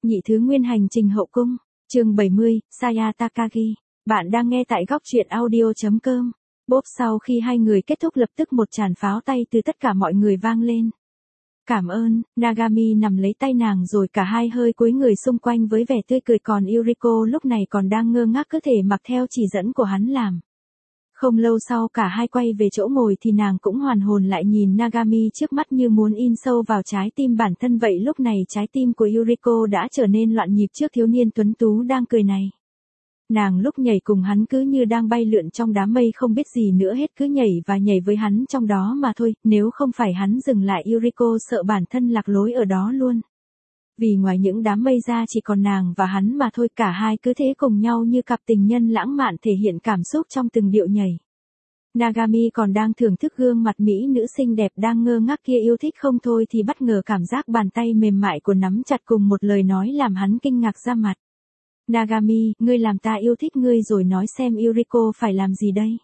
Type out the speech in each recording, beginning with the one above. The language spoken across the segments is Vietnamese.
Nhị thứ nguyên hành trình hậu cung, chương 70, Saya Takagi. Bạn đang nghe tại góc truyện audio.com. Bốp sau khi hai người kết thúc lập tức một tràng pháo tay từ tất cả mọi người vang lên. Cảm ơn, Nagami nằm lấy tay nàng rồi cả hai hơi cúi người xung quanh với vẻ tươi cười, còn Yuriko lúc này còn đang ngơ ngác cứ thể mặc theo chỉ dẫn của hắn làm. Không lâu sau cả hai quay về chỗ ngồi thì nàng cũng hoàn hồn lại nhìn Nagami trước mắt như muốn in sâu vào trái tim bản thân vậy. Lúc này trái tim của Yuriko đã trở nên loạn nhịp trước thiếu niên tuấn tú đang cười này. Nàng lúc nhảy cùng hắn cứ như đang bay lượn trong đám mây không biết gì nữa hết, cứ nhảy và nhảy với hắn trong đó mà thôi, nếu không phải hắn dừng lại Yuriko sợ bản thân lạc lối ở đó luôn. Vì ngoài những đám mây ra chỉ còn nàng và hắn mà thôi, cả hai cứ thế cùng nhau như cặp tình nhân lãng mạn thể hiện cảm xúc trong từng điệu nhảy. Nagami còn đang thưởng thức gương mặt mỹ nữ xinh đẹp đang ngơ ngác kia yêu thích không thôi thì bất ngờ cảm giác bàn tay mềm mại của nắm chặt cùng một lời nói làm hắn kinh ngạc ra mặt. Nagami, ngươi làm ta yêu thích ngươi rồi, nói xem Yuriko phải làm gì đây?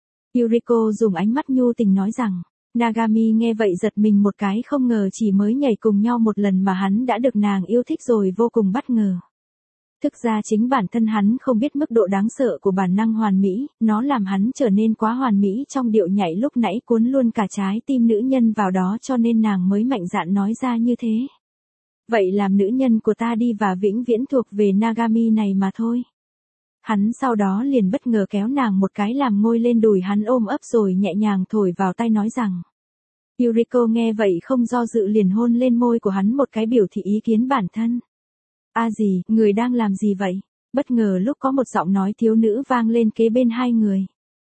Yuriko dùng ánh mắt nhu tình nói rằng. Nagami nghe vậy giật mình một cái, không ngờ chỉ mới nhảy cùng nhau một lần mà hắn đã được nàng yêu thích rồi, vô cùng bất ngờ. Thực ra chính bản thân hắn không biết mức độ đáng sợ của bản năng hoàn mỹ, nó làm hắn trở nên quá hoàn mỹ trong điệu nhảy lúc nãy, cuốn luôn cả trái tim nữ nhân vào đó, cho nên nàng mới mạnh dạn nói ra như thế. Vậy làm nữ nhân của ta đi và vĩnh viễn thuộc về Nagami này mà thôi. Hắn sau đó liền bất ngờ kéo nàng một cái làm ngồi lên đùi hắn ôm ấp rồi nhẹ nhàng thổi vào tai nói rằng. Yuriko nghe vậy không do dự liền hôn lên môi của hắn một cái biểu thị ý kiến bản thân. Gì, người đang làm gì vậy? Bất ngờ lúc có một giọng nói thiếu nữ vang lên kế bên hai người.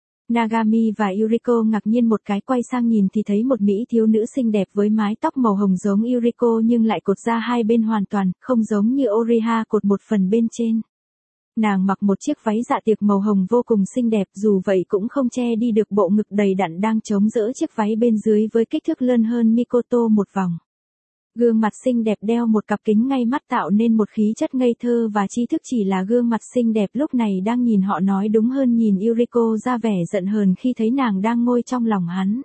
Nagami và Yuriko ngạc nhiên một cái quay sang nhìn thì thấy một mỹ thiếu nữ xinh đẹp với mái tóc màu hồng giống Yuriko nhưng lại cột ra hai bên hoàn toàn, không giống như Oriha cột một phần bên trên. Nàng mặc một chiếc váy dạ tiệc màu hồng vô cùng xinh đẹp, dù vậy cũng không che đi được bộ ngực đầy đặn đang chống đỡ chiếc váy bên dưới với kích thước lớn hơn Mikoto một vòng. Gương mặt xinh đẹp đeo một cặp kính ngay mắt tạo nên một khí chất ngây thơ và tri thức, chỉ là gương mặt xinh đẹp lúc này đang nhìn họ, nói đúng hơn nhìn Yuriko ra vẻ giận hờn khi thấy nàng đang ngồi trong lòng hắn.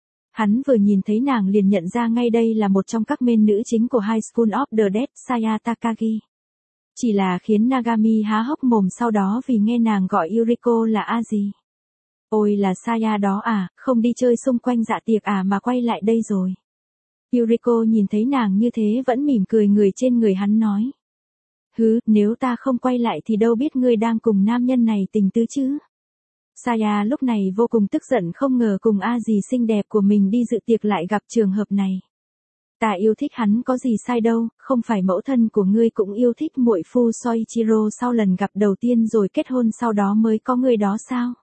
Hắn vừa nhìn thấy nàng liền nhận ra ngay đây là một trong các main nữ chính của High School of the Dead, Saya Takagi. Chỉ là khiến Nagami há hốc mồm sau đó vì nghe nàng gọi Yuriko là gì. Ôi là Saya đó à, không đi chơi xung quanh dạ tiệc à mà quay lại đây rồi. Yuriko nhìn thấy nàng như thế vẫn mỉm cười người trên người hắn nói. Nếu ta không quay lại thì đâu biết ngươi đang cùng nam nhân này tình tứ chứ. Saya lúc này vô cùng tức giận, không ngờ cùng gì xinh đẹp của mình đi dự tiệc lại gặp trường hợp này. Ta yêu thích hắn có gì sai đâu, không phải mẫu thân của ngươi cũng yêu thích muội phu Soichiro sau lần gặp đầu tiên rồi kết hôn sau đó mới có ngươi đó sao?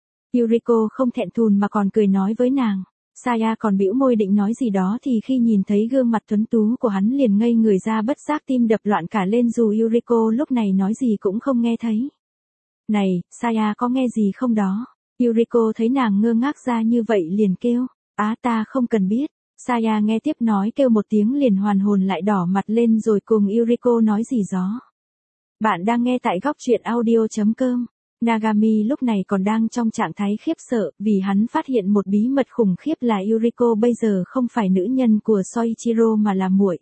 Yuriko không thẹn thùn mà còn cười nói với nàng. Saya còn bĩu môi định nói gì đó thì khi nhìn thấy gương mặt tuấn tú của hắn liền ngây người ra, bất giác tim đập loạn cả lên dù Yuriko lúc này nói gì cũng không nghe thấy. Này, Saya có nghe gì không đó? Yuriko thấy nàng ngơ ngác ra như vậy liền kêu. Ta không cần biết. Saya nghe tiếp nói kêu một tiếng liền hoàn hồn lại đỏ mặt lên rồi cùng Yuriko nói gì đó. Bạn đang nghe tại góc truyện audio.com. Nagami lúc này còn đang trong trạng thái khiếp sợ, vì hắn phát hiện một bí mật khủng khiếp là Yuriko bây giờ không phải nữ nhân của Soichiro mà là muội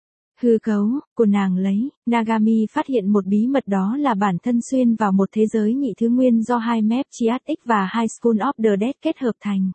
hư cấu của nàng lấy. Nagami phát hiện một bí mật, đó là bản thân xuyên vào một thế giới nhị thứ nguyên do hai map Chiat X và High School of the Dead kết hợp thành.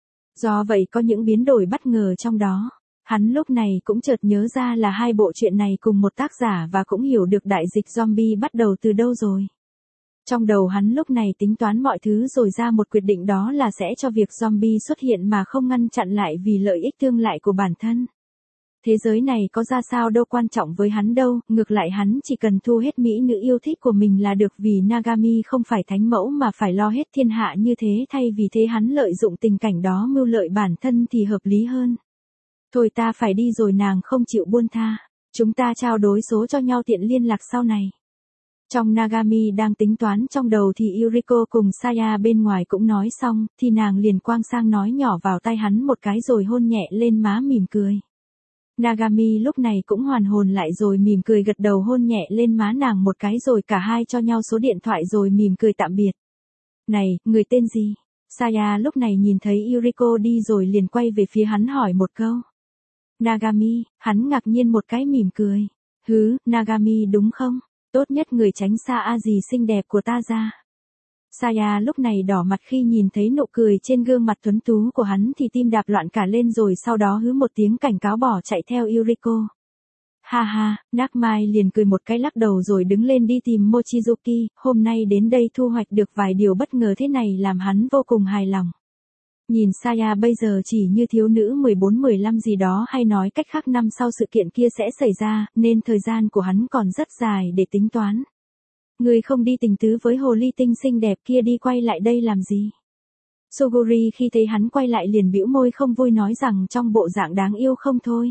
Do vậy có những biến đổi bất ngờ trong đó. Hắn lúc này cũng chợt nhớ ra là hai bộ truyện này cùng một tác giả và cũng hiểu được đại dịch zombie bắt đầu từ đâu rồi. Trong đầu hắn lúc này tính toán mọi thứ rồi ra một quyết định, đó là sẽ cho việc zombie xuất hiện mà không ngăn chặn lại vì lợi ích tương lại của bản thân. Thế giới này có ra sao đâu quan trọng với hắn đâu, ngược lại hắn chỉ cần thu hết mỹ nữ yêu thích của mình là được, vì Nagami không phải thánh mẫu mà phải lo hết thiên hạ như thế, thay vì thế hắn lợi dụng tình cảnh đó mưu lợi bản thân thì hợp lý hơn. Thôi ta phải đi rồi, nàng không chịu buông tha. Chúng ta trao đổi số cho nhau tiện liên lạc sau này. Trong Nagami đang tính toán trong đầu thì Yuriko cùng Saya bên ngoài cũng nói xong, thì nàng liền quang sang nói nhỏ vào tai hắn một cái rồi hôn nhẹ lên má mỉm cười. Nagami lúc này cũng hoàn hồn lại rồi mỉm cười gật đầu hôn nhẹ lên má nàng một cái rồi cả hai cho nhau số điện thoại rồi mỉm cười tạm biệt. Này, người tên gì? Saya lúc này nhìn thấy Yuriko đi rồi liền quay về phía hắn hỏi một câu. Nagami, hắn ngạc nhiên một cái mỉm cười. Hứ, Nagami đúng không? Tốt nhất người tránh xa A dì xinh đẹp của ta ra. Saya lúc này đỏ mặt khi nhìn thấy nụ cười trên gương mặt tuấn tú của hắn thì tim đạp loạn cả lên rồi sau đó hứ một tiếng cảnh cáo bỏ chạy theo Yuriko. Ha ha, Nakmai liền cười một cái lắc đầu rồi đứng lên đi tìm Mochizuki, hôm nay đến đây thu hoạch được vài điều bất ngờ thế này làm hắn vô cùng hài lòng. Nhìn Saya bây giờ chỉ như thiếu nữ 14-15 gì đó hay nói cách khác năm sau sự kiện kia sẽ xảy ra, nên thời gian của hắn còn rất dài để tính toán. Người không đi tình tứ với hồ ly tinh xinh đẹp kia đi quay lại đây làm gì? Suguri khi thấy hắn quay lại liền bĩu môi không vui nói rằng trong bộ dạng đáng yêu không thôi.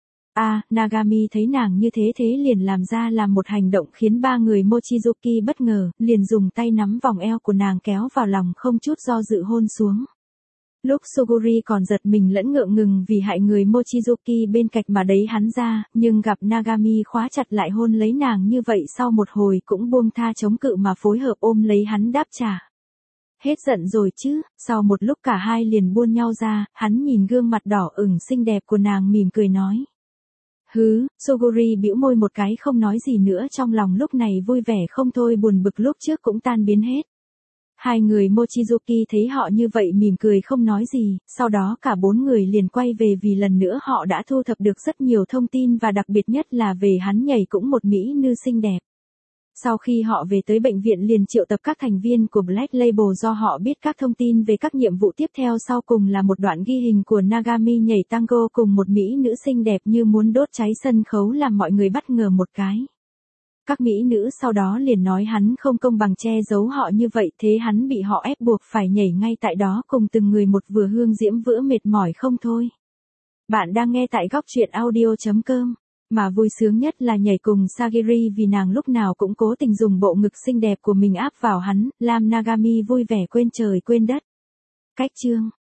Nagami thấy nàng như thế liền làm một hành động khiến ba người Mochizuki bất ngờ, liền dùng tay nắm vòng eo của nàng kéo vào lòng không chút do dự hôn xuống. Lúc Suguri còn giật mình lẫn ngượng ngừng vì hại người Mochizuki bên cạnh mà đẩy hắn ra, nhưng gặp Nagami khóa chặt lại hôn lấy nàng như vậy sau một hồi cũng buông tha chống cự mà phối hợp ôm lấy hắn đáp trả. Hết giận rồi chứ, sau một lúc cả hai liền buông nhau ra, hắn nhìn gương mặt đỏ ửng xinh đẹp của nàng mỉm cười nói. Hứ, Suguri bĩu môi một cái không nói gì nữa trong lòng lúc này vui vẻ không thôi buồn bực lúc trước cũng tan biến hết. Hai người Mochizuki thấy họ như vậy mỉm cười không nói gì, sau đó cả bốn người liền quay về vì lần nữa họ đã thu thập được rất nhiều thông tin và đặc biệt nhất là về hắn nhảy cũng một mỹ nữ xinh đẹp. Sau khi họ về tới bệnh viện liền triệu tập các thành viên của Black Label do họ biết các thông tin về các nhiệm vụ tiếp theo sau cùng là một đoạn ghi hình của Nagami nhảy tango cùng một mỹ nữ xinh đẹp như muốn đốt cháy sân khấu làm mọi người bất ngờ một cái. Các mỹ nữ sau đó liền nói hắn không công bằng che giấu họ như vậy thế hắn bị họ ép buộc phải nhảy ngay tại đó cùng từng người một vừa hương diễm vữa mệt mỏi không thôi. Bạn đang nghe tại góc truyện audio.com. Mà vui sướng nhất là nhảy cùng Sagiri vì nàng lúc nào cũng cố tình dùng bộ ngực xinh đẹp của mình áp vào hắn, làm Nagami vui vẻ quên trời quên đất. Cách chương